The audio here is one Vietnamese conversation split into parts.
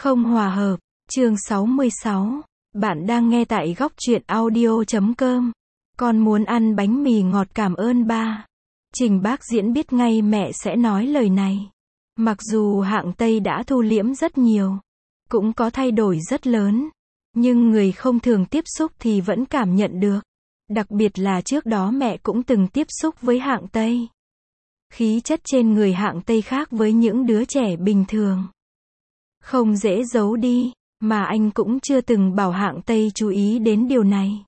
Không hòa hợp, chương 66. Bạn đang nghe tại góc truyện audio.com. Con muốn ăn bánh mì ngọt cảm ơn ba. Trình Bác Diễn biết ngay mẹ sẽ nói lời này. Mặc dù hạng Tây đã thu liễm rất nhiều, cũng có thay đổi rất lớn, nhưng người không thường tiếp xúc thì vẫn cảm nhận được. Đặc biệt là trước đó mẹ cũng từng tiếp xúc với hạng Tây. Khí chất trên người hạng Tây khác với những đứa trẻ bình thường. Không dễ giấu đi, mà anh cũng chưa từng bảo hạng Tây chú ý đến điều này.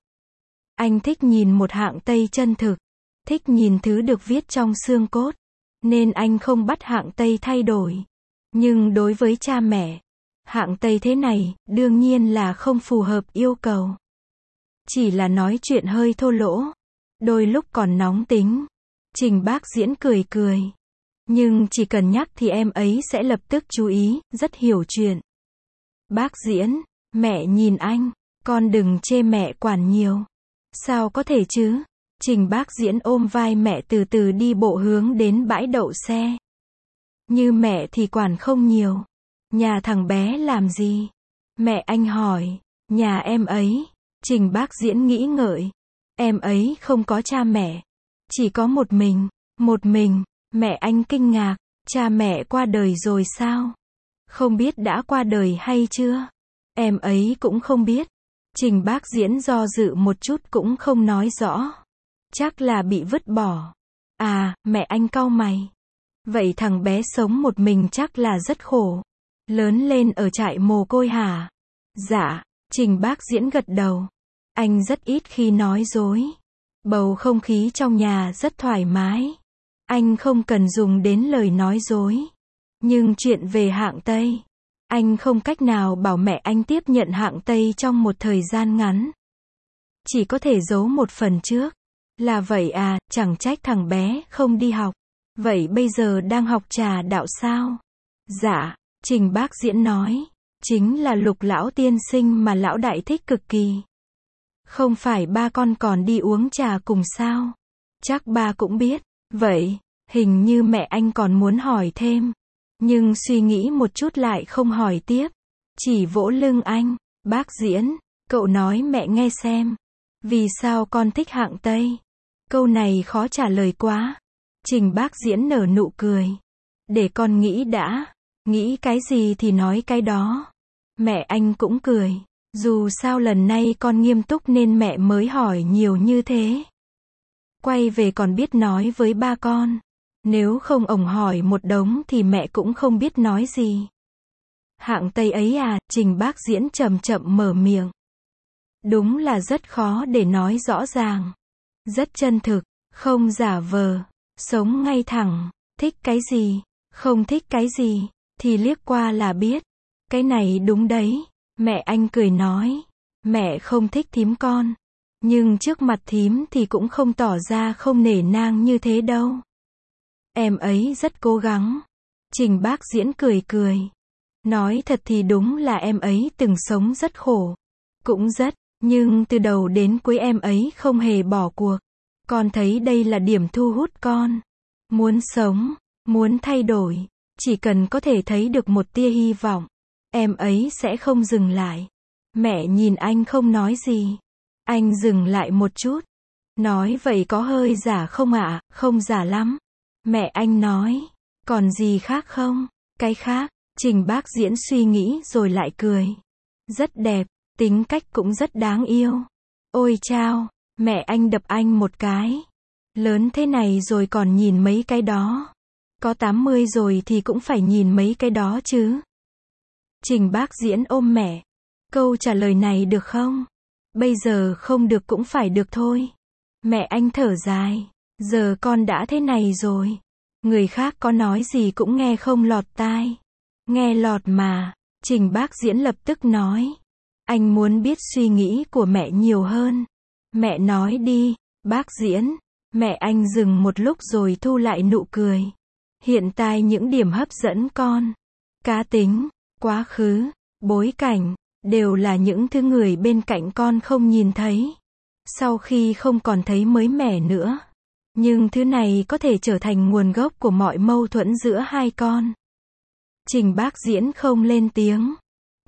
Anh thích nhìn một hạng Tây chân thực, thích nhìn thứ được viết trong xương cốt, nên anh không bắt hạng Tây thay đổi. Nhưng đối với cha mẹ, hạng Tây thế này, đương nhiên là không phù hợp yêu cầu. Chỉ là nói chuyện hơi thô lỗ, đôi lúc còn nóng tính. Trình Bác Diễn cười cười. Nhưng chỉ cần nhắc thì em ấy sẽ lập tức chú ý, rất hiểu chuyện. Bác Diễn, mẹ nhìn anh, con đừng chê mẹ quản nhiều. Sao có thể chứ? Trình Bác Diễn ôm vai mẹ từ từ đi bộ hướng đến bãi đậu xe. Như mẹ thì quản không nhiều. Nhà thằng bé làm gì? Mẹ anh hỏi. Nhà em ấy. Trình Bác Diễn nghĩ ngợi. Em ấy không có cha mẹ. Chỉ có một mình. Một mình. Mẹ anh kinh ngạc. Cha mẹ qua đời rồi sao? Không biết đã qua đời hay chưa? Em ấy cũng không biết. Trình Bác Diễn do dự một chút cũng không nói rõ. Chắc là bị vứt bỏ. À, mẹ anh cau mày. Vậy thằng bé sống một mình chắc là rất khổ. Lớn lên ở trại mồ côi hả? Dạ, Trình Bác Diễn gật đầu. Anh rất ít khi nói dối. Bầu không khí trong nhà rất thoải mái. Anh không cần dùng đến lời nói dối. Nhưng chuyện về hạng Tây, anh không cách nào bảo mẹ anh tiếp nhận hạng Tây trong một thời gian ngắn. Chỉ có thể giấu một phần trước. Là vậy à, chẳng trách thằng bé không đi học. Vậy bây giờ đang học trà đạo sao? Dạ, Trình Bác Diễn nói. Chính là Lục lão tiên sinh mà lão đại thích cực kỳ. Không phải ba con còn đi uống trà cùng sao? Chắc ba cũng biết. Vậy, hình như mẹ anh còn muốn hỏi thêm. Nhưng suy nghĩ một chút lại không hỏi tiếp. Chỉ vỗ lưng anh. Bác Diễn, cậu nói mẹ nghe xem. Vì sao con thích hạng Tây? Câu này khó trả lời quá. Trình Bác Diễn nở nụ cười. Để con nghĩ đã. Nghĩ cái gì thì nói cái đó. Mẹ anh cũng cười. Dù sao lần này con nghiêm túc nên mẹ mới hỏi nhiều như thế. Quay về còn biết nói với ba con. Nếu không ổng hỏi một đống thì mẹ cũng không biết nói gì. Hạng Tây ấy à, Trình Bác Diễn chậm chậm mở miệng. Đúng là rất khó để nói rõ ràng. Rất chân thực, không giả vờ, sống ngay thẳng, thích cái gì, không thích cái gì, thì liếc qua là biết. Cái này đúng đấy, mẹ anh cười nói. Mẹ không thích thím con. Nhưng trước mặt thím thì cũng không tỏ ra không nể nang như thế đâu. Em ấy rất cố gắng. Trình Bác Diễn cười cười. Nói thật thì đúng là em ấy từng sống rất khổ. Cũng rất, nhưng từ đầu đến cuối em ấy không hề bỏ cuộc. Con thấy đây là điểm thu hút con. Muốn sống, muốn thay đổi, chỉ cần có thể thấy được một tia hy vọng, em ấy sẽ không dừng lại. Mẹ nhìn anh không nói gì. Anh dừng lại một chút. Nói vậy có hơi giả không ạ? Không giả lắm. Mẹ anh nói. Còn gì khác không? Cái khác. Trình Bác Diễn suy nghĩ rồi lại cười. Rất đẹp, tính cách cũng rất đáng yêu. Ôi chao, mẹ anh đập anh một cái. Lớn thế này rồi còn nhìn mấy cái đó. Có 80 rồi thì cũng phải nhìn mấy cái đó chứ. Trình Bác Diễn ôm mẹ. Câu trả lời này được không? Bây giờ không được cũng phải được thôi. Mẹ anh thở dài. Giờ con đã thế này rồi. Người khác có nói gì cũng nghe không lọt tai. Nghe lọt mà. Trình Bác Diễn lập tức nói. Anh muốn biết suy nghĩ của mẹ nhiều hơn. Mẹ nói đi. Bác Diễn. Mẹ anh dừng một lúc rồi thu lại nụ cười. Hiện tại những điểm hấp dẫn con. Cá tính, quá khứ, bối cảnh, đều là những thứ người bên cạnh con không nhìn thấy. Sau khi không còn thấy mới mẻ nữa. Nhưng thứ này có thể trở thành nguồn gốc của mọi mâu thuẫn giữa hai con. Trình Bác Diễn không lên tiếng.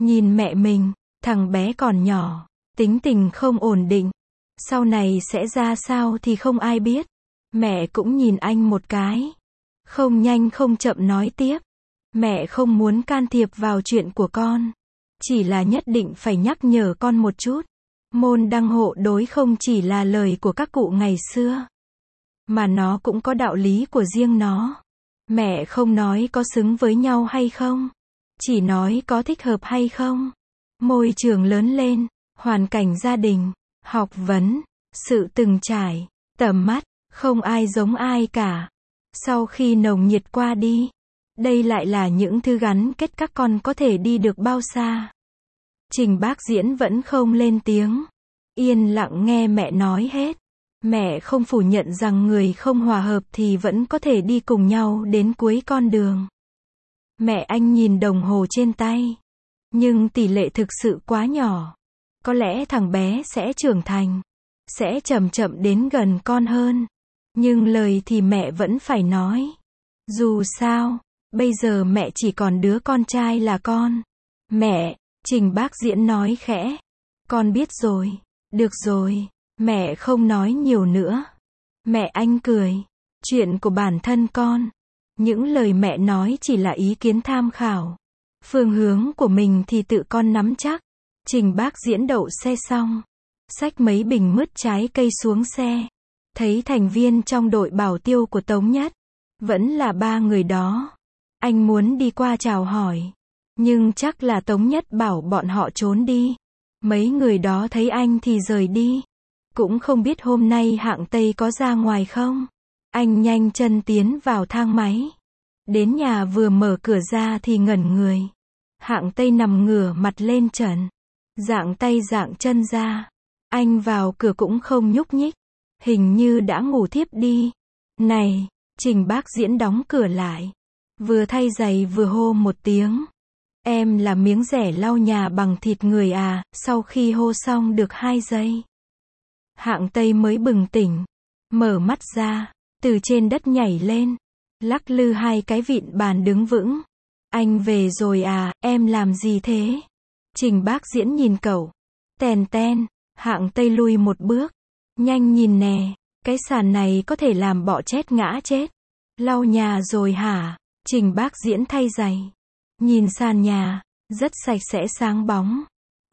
Nhìn mẹ mình, thằng bé còn nhỏ, tính tình không ổn định. Sau này sẽ ra sao thì không ai biết. Mẹ cũng nhìn anh một cái. Không nhanh không chậm nói tiếp. Mẹ không muốn can thiệp vào chuyện của con. Chỉ là nhất định phải nhắc nhở con một chút. Môn đăng hộ đối không chỉ là lời của các cụ ngày xưa. Mà nó cũng có đạo lý của riêng nó. Mẹ không nói có xứng với nhau hay không. Chỉ nói có thích hợp hay không. Môi trường lớn lên, hoàn cảnh gia đình, học vấn, sự từng trải, tầm mắt, không ai giống ai cả. Sau khi nồng nhiệt qua đi, đây lại là những thứ gắn kết các con có thể đi được bao xa. Trình Bác Diễn vẫn không lên tiếng. Yên lặng nghe mẹ nói hết. Mẹ không phủ nhận rằng người không hòa hợp thì vẫn có thể đi cùng nhau đến cuối con đường. Mẹ anh nhìn đồng hồ trên tay. Nhưng tỷ lệ thực sự quá nhỏ. Có lẽ thằng bé sẽ trưởng thành. Sẽ chậm chậm đến gần con hơn. Nhưng lời thì mẹ vẫn phải nói. Dù sao, bây giờ mẹ chỉ còn đứa con trai là con. Mẹ, Trình Bác Diễn nói khẽ. Con biết rồi. Được rồi. Mẹ không nói nhiều nữa. Mẹ anh cười. Chuyện của bản thân con. Những lời mẹ nói chỉ là ý kiến tham khảo. Phương hướng của mình thì tự con nắm chắc. Trình Bác Diễn đậu xe xong. Xách mấy bình mứt trái cây xuống xe. Thấy thành viên trong đội bảo tiêu của Tống Nhất. Vẫn là 3 người đó. Anh muốn đi qua chào hỏi. Nhưng chắc là Tống Nhất bảo bọn họ trốn đi. Mấy người đó thấy anh thì rời đi. Cũng không biết hôm nay Hạng Tây có ra ngoài không. Anh nhanh chân tiến vào thang máy. Đến nhà vừa mở cửa ra thì ngẩn người. Hạng Tây nằm ngửa mặt lên trần. Dạng tay dạng chân ra. Anh vào cửa cũng không nhúc nhích. Hình như đã ngủ thiếp đi. Này, Trình Bác Diễn đóng cửa lại. Vừa thay giày vừa hô một tiếng. Em là miếng rẻ lau nhà bằng thịt người à, sau khi hô xong được 2 giây. Hạng Tây mới bừng tỉnh. Mở mắt ra, từ trên đất nhảy lên. Lắc lư 2 cái vịn bàn đứng vững. Anh về rồi à, em làm gì thế? Trình Bác Diễn nhìn cậu. Tèn ten, Hạng Tây lui một bước. Nhanh nhìn nè, cái sàn này có thể làm bọ chết ngã chết. Lau nhà rồi hả? Trình Bác Diễn thay giày. Nhìn sàn nhà, rất sạch sẽ sáng bóng.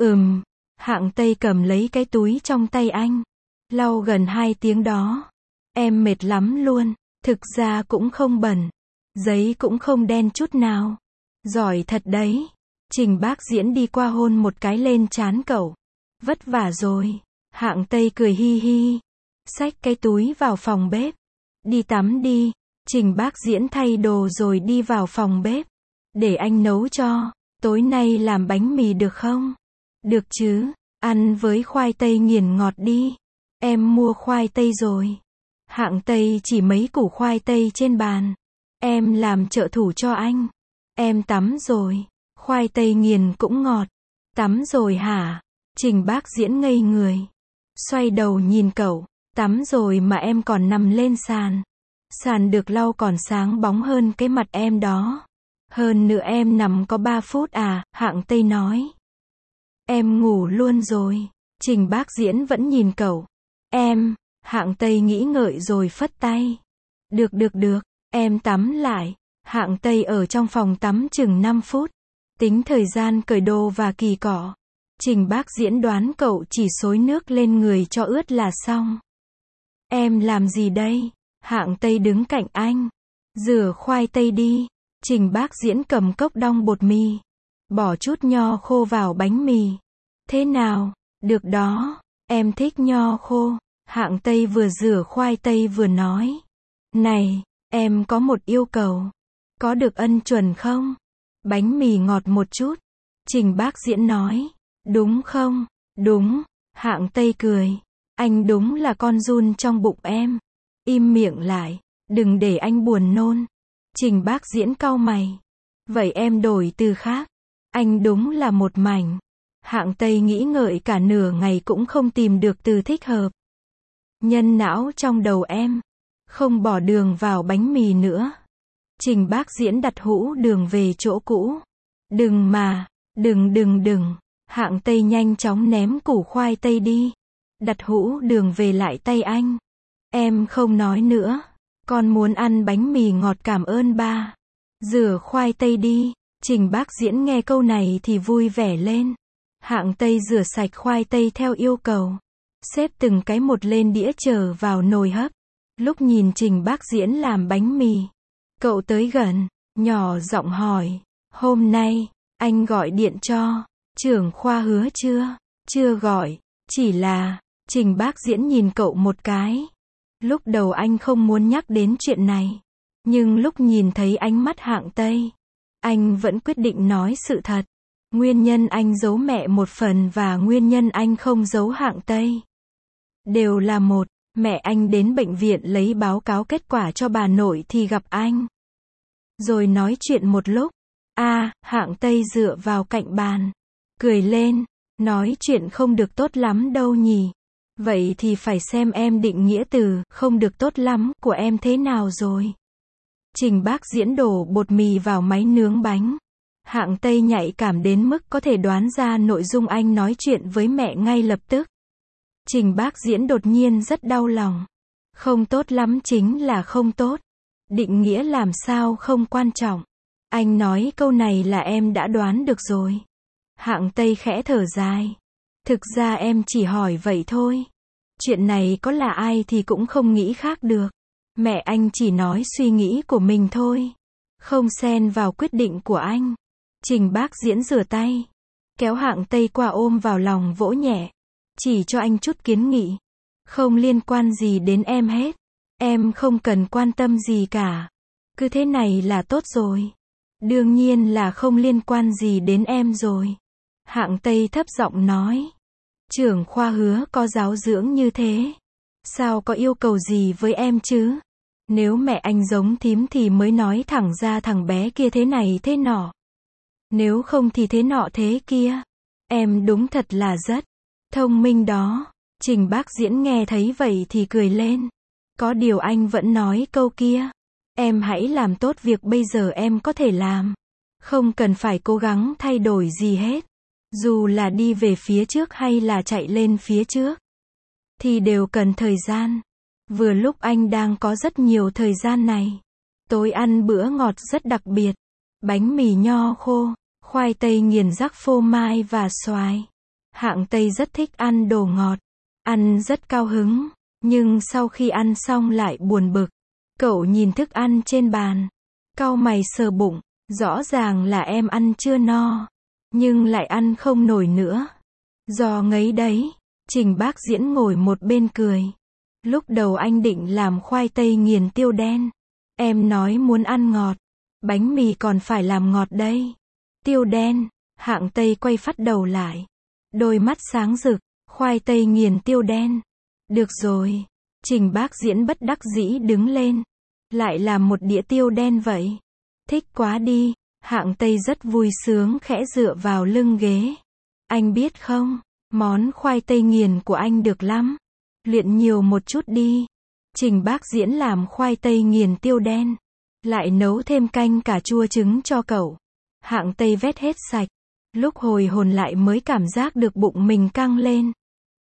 Hạng Tây cầm lấy cái túi trong tay anh. Lau gần 2 tiếng đó. Em mệt lắm luôn, thực ra cũng không bẩn. Giấy cũng không đen chút nào. Giỏi thật đấy. Trình Bác Diễn đi qua hôn một cái lên trán cậu. Vất vả rồi. Hạng Tây cười hi hi. Xách cái túi vào phòng bếp. Đi tắm đi. Trình Bác Diễn thay đồ rồi đi vào phòng bếp. Để anh nấu cho. Tối nay làm bánh mì được không? Được chứ. Ăn với khoai tây nghiền ngọt đi. Em mua khoai tây rồi. Hạng Tây chỉ mấy củ khoai tây trên bàn. Em làm trợ thủ cho anh. Em tắm rồi. Khoai tây nghiền cũng ngọt. Tắm rồi hả? Trình Bác Diễn ngây người. Xoay đầu nhìn cậu. Tắm rồi mà em còn nằm lên sàn. Sàn được lau còn sáng bóng hơn cái mặt em đó. Hơn nữa em nằm có 3 phút à, Hạng Tây nói. Em ngủ luôn rồi. Trình Bác Diễn vẫn nhìn cậu. Em, Hạng Tây nghĩ ngợi rồi phất tay. Được, em tắm lại. Hạng Tây ở trong phòng tắm chừng 5 phút. Tính thời gian cởi đồ và kỳ cọ. Trình Bác Diễn đoán cậu chỉ xối nước lên người cho ướt là xong. Em làm gì đây? Hạng Tây đứng cạnh anh. Rửa khoai tây đi. Trình Bác Diễn cầm cốc đong bột mì. Bỏ chút nho khô vào bánh mì. Thế nào? Được đó. Em thích nho khô. Hạng Tây vừa rửa khoai tây vừa nói. Này, em có một yêu cầu. Có được ân chuẩn không? Bánh mì ngọt một chút. Trình Bác Diễn nói. Đúng không? Đúng. Hạng Tây cười. Anh đúng là con giun trong bụng em. Im miệng lại. Đừng để anh buồn nôn. Trình Bác Diễn cau mày. Vậy em đổi từ khác. Anh đúng là một mảnh. Hạng Tây nghĩ ngợi cả nửa ngày cũng không tìm được từ thích hợp. Nhân não trong đầu em. Không bỏ đường vào bánh mì nữa. Trình Bác Diễn đặt hũ đường về chỗ cũ. Đừng, Hạng Tây nhanh chóng ném củ khoai tây đi. Đặt hũ đường về lại tay anh. Em không nói nữa. Con muốn ăn bánh mì ngọt cảm ơn ba. Rửa khoai tây đi. Trình Bác Diễn nghe câu này thì vui vẻ lên. Hạng Tây rửa sạch khoai tây theo yêu cầu. Xếp từng cái một lên đĩa chờ vào nồi hấp. Lúc nhìn Trình Bác Diễn làm bánh mì, cậu tới gần, nhỏ giọng hỏi, hôm nay, anh gọi điện cho trưởng khoa Hứa chưa? Chưa gọi, chỉ là, Trình Bác Diễn nhìn cậu một cái. Lúc đầu anh không muốn nhắc đến chuyện này, nhưng lúc nhìn thấy ánh mắt Hạng Tây, anh vẫn quyết định nói sự thật. Nguyên nhân anh giấu mẹ một phần và nguyên nhân anh không giấu Hạng Tây đều là một. Mẹ anh đến bệnh viện lấy báo cáo kết quả cho bà nội thì gặp anh. Rồi nói chuyện một lúc. Hạng Tây dựa vào cạnh bàn, cười lên, nói chuyện không được tốt lắm đâu nhỉ. Vậy thì phải xem em định nghĩa từ không được tốt lắm của em thế nào rồi. Trình Bác Diễn đổ bột mì vào máy nướng bánh. Hạng Tây nhạy cảm đến mức có thể đoán ra nội dung anh nói chuyện với mẹ ngay lập tức. Trình Bác Diễn đột nhiên rất đau lòng. Không tốt lắm chính là không tốt. Định nghĩa làm sao không quan trọng. Anh nói câu này là em đã đoán được rồi. Hạng Tây khẽ thở dài. Thực ra em chỉ hỏi vậy thôi. Chuyện này có là ai thì cũng không nghĩ khác được. Mẹ anh chỉ nói suy nghĩ của mình thôi. Không xen vào quyết định của anh. Trình Bác Diễn rửa tay. Kéo Hạng Tây qua ôm vào lòng vỗ nhẹ. Chỉ cho anh chút kiến nghị. Không liên quan gì đến em hết. Em không cần quan tâm gì cả. Cứ thế này là tốt rồi. Đương nhiên là không liên quan gì đến em rồi. Hạng Tây thấp giọng nói. Trưởng khoa Hứa có giáo dưỡng như thế. Sao có yêu cầu gì với em chứ? Nếu mẹ anh giống thím thì mới nói thẳng ra thằng bé kia thế này thế nọ. Nếu không thì thế nọ thế kia. Em đúng thật là rất thông minh đó. Trình Bác Diễn nghe thấy vậy thì cười lên. Có điều anh vẫn nói câu kia. Em hãy làm tốt việc bây giờ em có thể làm. Không cần phải cố gắng thay đổi gì hết. Dù là đi về phía trước hay là chạy lên phía trước. Thì đều cần thời gian. Vừa lúc anh đang có rất nhiều thời gian này. Tối ăn bữa ngọt rất đặc biệt. Bánh mì nho khô, khoai tây nghiền rắc phô mai và xoài. Hạng Tây rất thích ăn đồ ngọt. Ăn rất cao hứng. Nhưng sau khi ăn xong lại buồn bực. Cậu nhìn thức ăn trên bàn. Cau mày sờ bụng. Rõ ràng là em ăn chưa no. Nhưng lại ăn không nổi nữa. Do ngấy đấy. Trình Bác Diễn ngồi một bên cười. Lúc đầu anh định làm khoai tây nghiền tiêu đen. Em nói muốn ăn ngọt. Bánh mì còn phải làm ngọt đây. Tiêu đen. Hạng Tây quay phắt đầu lại. Đôi mắt sáng rực. Khoai tây nghiền tiêu đen. Được rồi. Trình Bác Diễn bất đắc dĩ đứng lên. Lại làm một đĩa tiêu đen vậy. Thích quá đi. Hạng Tây rất vui sướng khẽ dựa vào lưng ghế. Anh biết không, món khoai tây nghiền của anh được lắm. Luyện nhiều một chút đi. Trình Bác Diễn làm khoai tây nghiền tiêu đen. Lại nấu thêm canh cà chua trứng cho cậu. Hạng Tây vét hết sạch. Lúc hồi hồn lại mới cảm giác được bụng mình căng lên.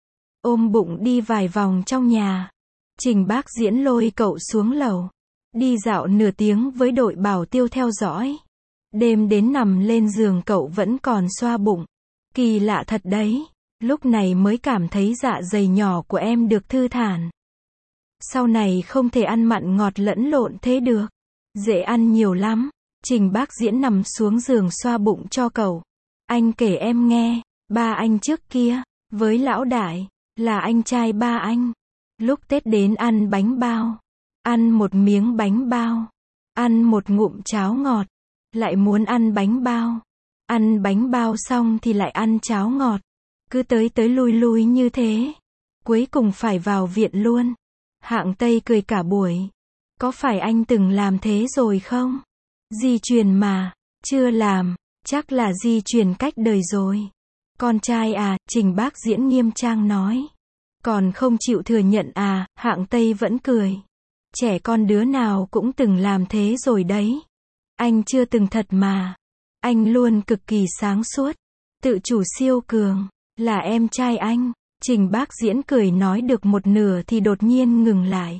Ôm bụng đi vài vòng trong nhà. Trình Bác Diễn lôi cậu xuống lầu. Đi dạo nửa tiếng với đội bảo tiêu theo dõi. Đêm đến nằm lên giường cậu vẫn còn xoa bụng. Kỳ lạ thật đấy. Lúc này mới cảm thấy dạ dày nhỏ của em được thư thản. Sau này không thể ăn mặn ngọt lẫn lộn thế được. Dễ ăn nhiều lắm. Trình Bác Diễn nằm xuống giường xoa bụng cho cậu. Anh kể em nghe. Ba anh trước kia, với lão đại, là anh trai ba anh. Lúc Tết đến ăn bánh bao. Ăn một miếng bánh bao. Ăn một ngụm cháo ngọt. Lại muốn ăn bánh bao. Ăn bánh bao xong thì lại ăn cháo ngọt. Cứ tới lui lui như thế. Cuối cùng phải vào viện luôn. Hạng Tây cười cả buổi. Có phải anh từng làm thế rồi không? Di truyền mà. Chưa làm. Chắc là di truyền cách đời rồi. Con trai à, Trình Bác Diễn nghiêm trang nói. Còn không chịu thừa nhận à, Hạng Tây vẫn cười. Trẻ con đứa nào cũng từng làm thế rồi đấy. Anh chưa từng thật mà. Anh luôn cực kỳ sáng suốt. Tự chủ siêu cường. Là em trai anh. Trình Bác Diễn cười nói được một nửa thì đột nhiên ngừng lại.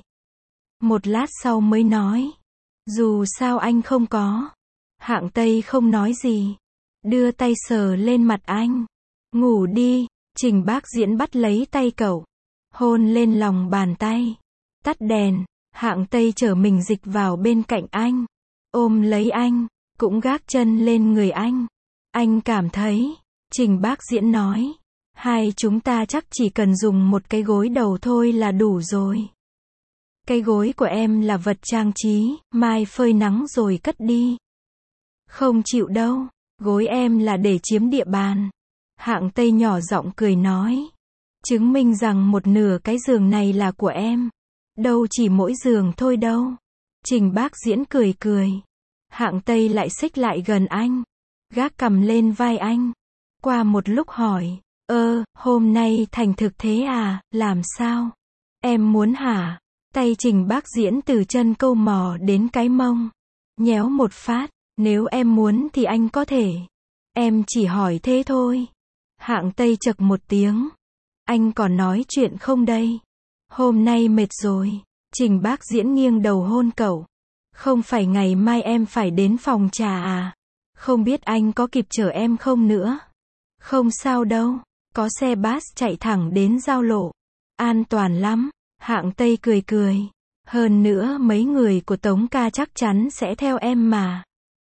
Một lát sau mới nói. Dù sao anh không có. Hạng Tây không nói gì. Đưa tay sờ lên mặt anh. Ngủ đi. Trình Bác Diễn bắt lấy tay cậu. Hôn lên lòng bàn tay. Tắt đèn. Hạng Tây chở mình dịch vào bên cạnh anh. Ôm lấy anh. Cũng gác chân lên người anh. Anh cảm thấy. Trình Bác Diễn nói. Hai chúng ta chắc chỉ cần dùng một cái gối đầu thôi là đủ rồi. Cái gối của em là vật trang trí, mai phơi nắng rồi cất đi. Không chịu đâu. Gối em là để chiếm địa bàn. Hạng Tây nhỏ giọng cười nói. Chứng minh rằng một nửa cái giường này là của em. Đâu chỉ mỗi giường thôi đâu. Trình Bác Diễn cười cười. Hạng Tây lại xích lại gần anh. Gác cằm lên vai anh. Qua một lúc hỏi. Hôm nay thành thực thế à, làm sao? Em muốn hả? Tay Trình Bác Diễn từ chân câu mò đến cái mông. Nhéo một phát. Nếu em muốn thì anh có thể. Em chỉ hỏi thế thôi. Hạng Tây chậc một tiếng. Anh còn nói chuyện không đây? Hôm nay mệt rồi. Trình Bác Diễn nghiêng đầu hôn cậu. Không phải ngày mai em phải đến phòng trà à? Không biết anh có kịp chở em không nữa? Không sao đâu. Có xe bus chạy thẳng đến giao lộ. An toàn lắm. Hạng Tây cười cười. Hơn nữa mấy người của Tống ca chắc chắn sẽ theo em mà.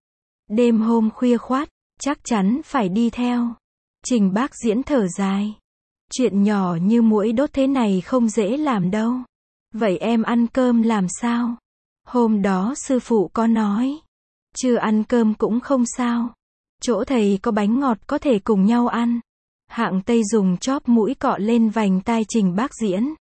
Đêm hôm khuya khoắt, chắc chắn phải đi theo. Trình Bác Diễn thở dài. Chuyện nhỏ như muỗi đốt thế này không dễ làm đâu. Vậy em ăn cơm làm sao? Hôm đó sư phụ có nói. Chưa ăn cơm cũng không sao. Chỗ thầy có bánh ngọt có thể cùng nhau ăn. Hạng Tây dùng chóp mũi cọ lên vành tai Trình Bác Diễn.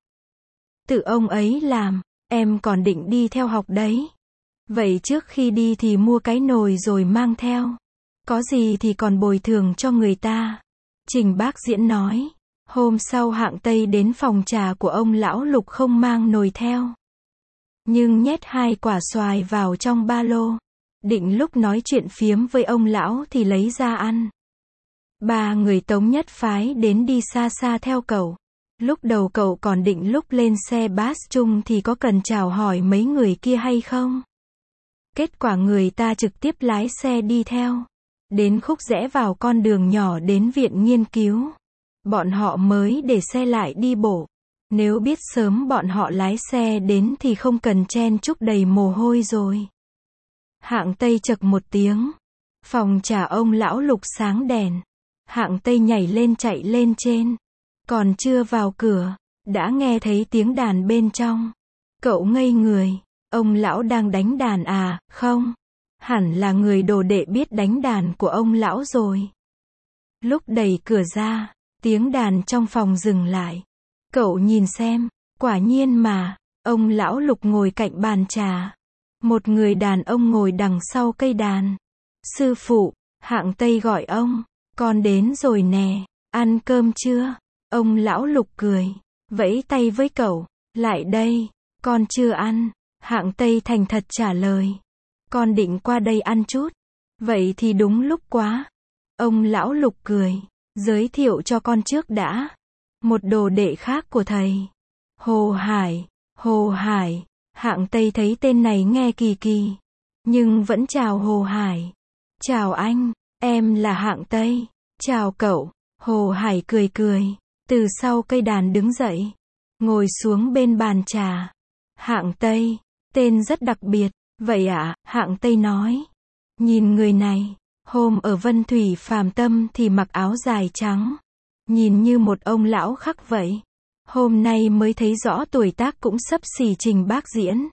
Tự ông ấy làm, em còn định đi theo học đấy. Vậy trước khi đi thì mua cái nồi rồi mang theo. Có gì thì còn bồi thường cho người ta. Trình Bác Diễn nói. Hôm sau Hạng Tây đến phòng trà của ông lão Lục không mang nồi theo. Nhưng nhét 2 quả xoài vào trong ba lô. Định lúc nói chuyện phiếm với ông lão thì lấy ra ăn. 3 người Tống nhất phái đến đi xa xa theo cậu. Lúc đầu cậu còn định lúc lên xe bus chung thì có cần chào hỏi mấy người kia hay không? Kết quả người ta trực tiếp lái xe đi theo. Đến khúc rẽ vào con đường nhỏ đến viện nghiên cứu. Bọn họ mới để xe lại đi bộ. Nếu biết sớm bọn họ lái xe đến thì không cần chen chúc đầy mồ hôi rồi. Hạng Tây chậc một tiếng. Phòng trà ông lão Lục sáng đèn. Hạng Tây nhảy lên chạy lên trên. Còn chưa vào cửa, đã nghe thấy tiếng đàn bên trong. Cậu ngây người. Ông lão đang đánh đàn à? Không. Hẳn là người đồ đệ biết đánh đàn của ông lão rồi. Lúc đẩy cửa ra, tiếng đàn trong phòng dừng lại. Cậu nhìn xem, quả nhiên mà, ông lão Lục ngồi cạnh bàn trà. Một người đàn ông ngồi đằng sau cây đàn. Sư phụ, Hạng Tây gọi ông, con đến rồi nè, ăn cơm chưa? Ông lão Lục cười, vẫy tay với cậu, lại đây, con chưa ăn. Hạng Tây thành thật trả lời, con định qua đây ăn chút. Vậy thì đúng lúc quá. Ông lão Lục cười, giới thiệu cho con trước đã. Một đồ đệ khác của thầy. Hồ Hải, Hồ Hải. Hạng Tây thấy tên này nghe kỳ kỳ, nhưng vẫn chào Hồ Hải. Chào anh, em là Hạng Tây. Chào cậu. Hồ Hải cười cười, từ sau cây đàn đứng dậy, ngồi xuống bên bàn trà. Hạng Tây, tên rất đặc biệt. Vậy ạ, Hạng Tây nói. Nhìn người này, hôm ở Vân Thủy Phàm Tâm thì mặc áo dài trắng, nhìn như một ông lão khắc vậy. Hôm nay mới thấy rõ tuổi tác cũng xấp xỉ Trình Bác Diễn.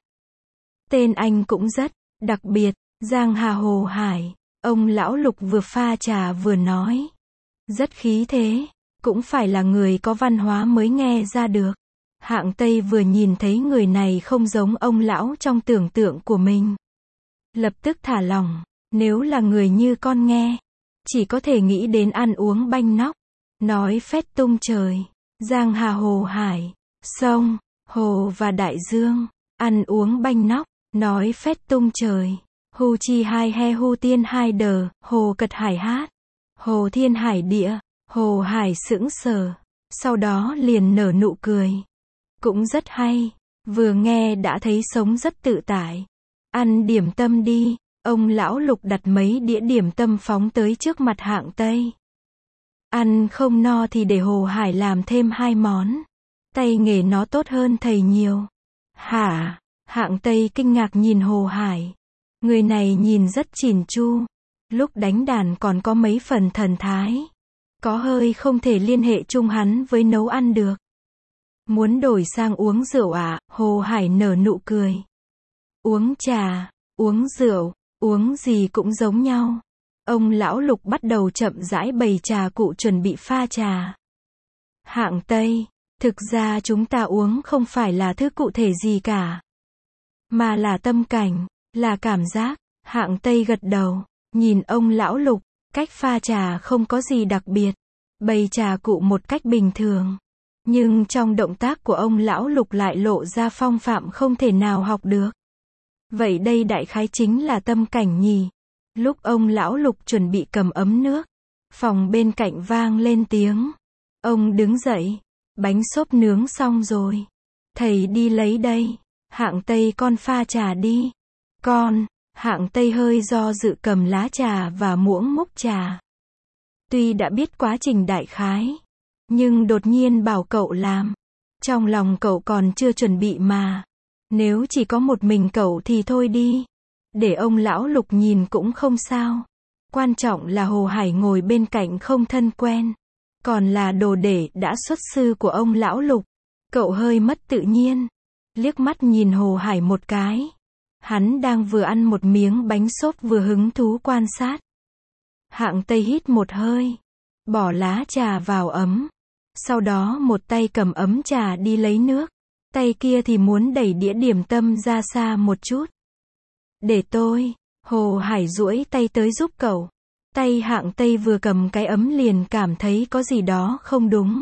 Tên anh cũng rất đặc biệt, Giang Hà Hồ Hải. Ông lão Lục vừa pha trà vừa nói. Rất khí thế, cũng phải là người có văn hóa mới nghe ra được. Hạng Tây vừa nhìn thấy người này không giống ông lão trong tưởng tượng của mình. Lập tức thả lỏng, nếu là người như con nghe, chỉ có thể nghĩ đến ăn uống banh nóc, nói phét tung trời. Giang Hà Hồ Hải, sông, hồ và đại dương, ăn uống banh nóc, nói phét tung trời. Hu chi hai he hu tiên hai đờ, hồ cật hải hát. Hồ thiên hải địa, Hồ Hải sững sờ, sau đó liền nở nụ cười. Cũng rất hay, vừa nghe đã thấy sống rất tự tại. Ăn điểm tâm đi, ông lão Lục đặt mấy đĩa điểm tâm phóng tới trước mặt Hạng Tây. Ăn không no thì để Hồ Hải làm thêm 2 món. Tay nghề nó tốt hơn thầy nhiều. Hả? Hạng Tây kinh ngạc nhìn Hồ Hải. Người này nhìn rất chỉn chu. Lúc đánh đàn còn có mấy phần thần thái. Có hơi không thể liên hệ chung hắn với nấu ăn được. Muốn đổi sang uống rượu à? Hồ Hải nở nụ cười. Uống trà, uống rượu, uống gì cũng giống nhau. Ông lão Lục bắt đầu chậm rãi bày trà cụ chuẩn bị pha trà. Hạng Tây, thực ra chúng ta uống không phải là thứ cụ thể gì cả, mà là tâm cảnh, là cảm giác. Hạng Tây gật đầu, nhìn ông lão Lục, cách pha trà không có gì đặc biệt, bày trà cụ một cách bình thường. Nhưng trong động tác của ông lão Lục lại lộ ra phong phạm không thể nào học được. Vậy đây đại khái chính là tâm cảnh nhỉ? Lúc ông lão Lục chuẩn bị cầm ấm nước, phòng bên cạnh vang lên tiếng. Ông đứng dậy, bánh xốp nướng xong rồi. Thầy đi lấy đây. Hạng Tây con pha trà đi. Con. Hạng Tây hơi do dự cầm lá trà và muỗng múc trà. Tuy đã biết quá trình đại khái, nhưng đột nhiên bảo cậu làm. Trong lòng cậu còn chưa chuẩn bị mà. Nếu chỉ có một mình cậu thì thôi đi. Để ông lão Lục nhìn cũng không sao. Quan trọng là Hồ Hải ngồi bên cạnh không thân quen. Còn là đồ để đã xuất sư của ông lão Lục. Cậu hơi mất tự nhiên. Liếc mắt nhìn Hồ Hải một cái. Hắn đang vừa ăn một miếng bánh xốp vừa hứng thú quan sát. Hạng Tây hít một hơi. Bỏ lá trà vào ấm. Sau đó một tay cầm ấm trà đi lấy nước. Tay kia thì muốn đẩy đĩa điểm tâm ra xa một chút. Để tôi. Hồ Hải duỗi tay tới giúp cậu. Tay Hạng Tây vừa cầm cái ấm liền cảm thấy có gì đó không đúng.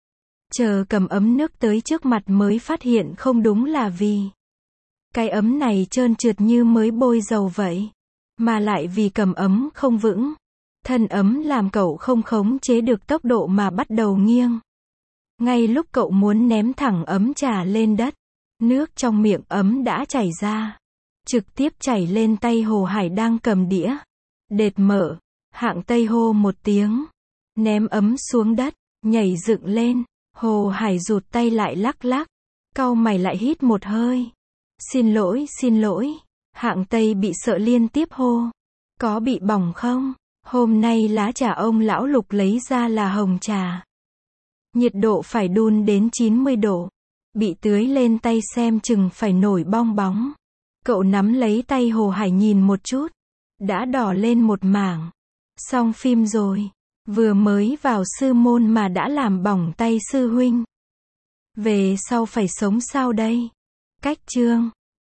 Chờ cầm ấm nước tới trước mặt mới phát hiện không đúng là vì cái ấm này trơn trượt như mới bôi dầu vậy. Mà lại vì cầm ấm không vững. Thân ấm làm cậu không khống chế được tốc độ mà bắt đầu nghiêng. Ngay lúc cậu muốn ném thẳng ấm trà lên đất, nước trong miệng ấm đã chảy ra. Trực tiếp chảy lên tay Hồ Hải đang cầm đĩa. Đệt mở. Hạng Tây hô một tiếng. Ném ấm xuống đất, nhảy dựng lên. Hồ Hải rụt tay lại lắc lắc. Cau mày lại hít một hơi. Xin lỗi, xin lỗi. Hạng Tây bị sợ liên tiếp hô. Có bị bỏng không? Hôm nay lá trà ông lão Lục lấy ra là hồng trà. Nhiệt độ phải đun đến 90 độ. Bị tưới lên tay xem chừng phải nổi bong bóng. Cậu nắm lấy tay Hồ Hải nhìn một chút. Đã đỏ lên một mảng. Xong phim rồi. Vừa mới vào sư môn mà đã làm bỏng tay sư huynh. Về sau phải sống sao đây? Cách chương